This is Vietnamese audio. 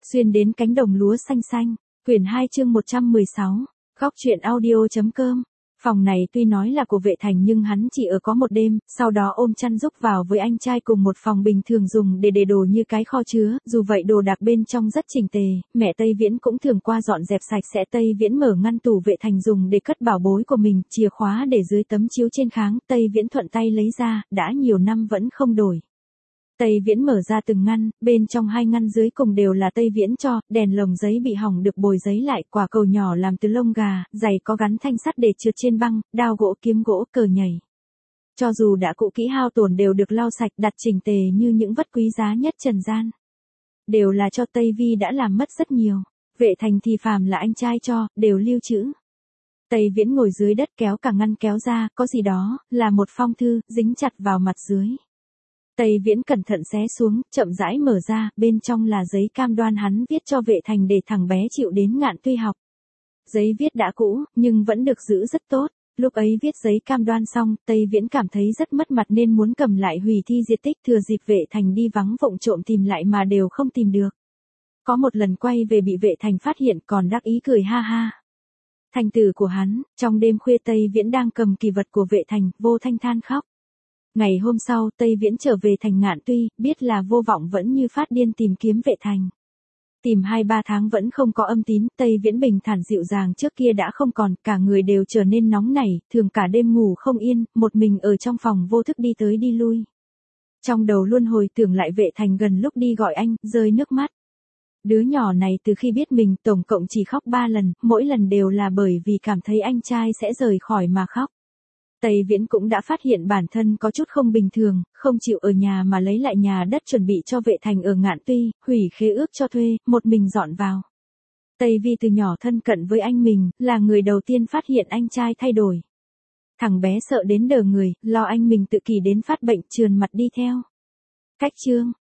Xuyên đến cánh đồng lúa xanh xanh, quyển 2 chương 116, góc truyện audio.com. Phòng này tuy nói là của Vệ Thành nhưng hắn chỉ ở có một đêm, sau đó ôm chăn rúc vào với anh trai cùng một phòng bình thường dùng để đồ như cái kho chứa, dù vậy đồ đạc bên trong rất chỉnh tề, mẹ Tây Viễn cũng thường qua dọn dẹp sạch sẽ. Tây Viễn mở ngăn tủ Vệ Thành dùng để cất bảo bối của mình, chìa khóa để dưới tấm chiếu trên kháng, Tây Viễn thuận tay lấy ra, đã nhiều năm vẫn không đổi. Tây Viễn mở ra từng ngăn, bên trong hai ngăn dưới cùng đều là Tây Viễn cho, đèn lồng giấy bị hỏng được bồi giấy lại, quả cầu nhỏ làm từ lông gà, giày có gắn thanh sắt để trượt trên băng, đao gỗ kiếm gỗ cờ nhảy. Cho dù đã cũ kỹ hao tổn đều được lau sạch đặt chỉnh tề như những vật quý giá nhất trần gian. Đều là cho Tây Vi đã làm mất rất nhiều, Vệ Thành thì phàm là anh trai cho, đều lưu trữ. Tây Viễn ngồi dưới đất kéo cả ngăn kéo ra, có gì đó, là một phong thư, dính chặt vào mặt dưới. Tây Viễn cẩn thận xé xuống, chậm rãi mở ra, bên trong là giấy cam đoan hắn viết cho Vệ Thành để thằng bé chịu đến Ngạn Tuy học. Giấy viết đã cũ, nhưng vẫn được giữ rất tốt. Lúc ấy viết giấy cam đoan xong, Tây Viễn cảm thấy rất mất mặt nên muốn cầm lại hủy thi diệt tích, thừa dịp Vệ Thành đi vắng vụng trộm tìm lại mà đều không tìm được. Có một lần quay về bị Vệ Thành phát hiện còn đắc ý cười ha ha. Thành tử của hắn, trong đêm khuya Tây Viễn đang cầm kỳ vật của Vệ Thành, vô thanh than khóc. Ngày hôm sau, Tây Viễn trở về thành Ngạn Tuy, biết là Vô Vọng vẫn như phát điên tìm kiếm Vệ Thành. Tìm 2-3 tháng vẫn không có âm tín, Tây Viễn bình thản dịu dàng trước kia đã không còn, cả người đều trở nên nóng nảy, thường cả đêm ngủ không yên, một mình ở trong phòng vô thức đi tới đi lui. Trong đầu luôn hồi tưởng lại Vệ Thành gần lúc đi gọi anh, rơi nước mắt. Đứa nhỏ này từ khi biết mình tổng cộng chỉ khóc 3 lần, mỗi lần đều là bởi vì cảm thấy anh trai sẽ rời khỏi mà khóc. Tây Viễn cũng đã phát hiện bản thân có chút không bình thường, không chịu ở nhà mà lấy lại nhà đất chuẩn bị cho Vệ Thành ở Ngạn Tuy, hủy khế ước cho thuê, một mình dọn vào. Tây Vi từ nhỏ thân cận với anh mình, là người đầu tiên phát hiện anh trai thay đổi. Thằng bé sợ đến đờ người, lo anh mình tự kỷ đến phát bệnh, trườn mặt đi theo. Cách chương,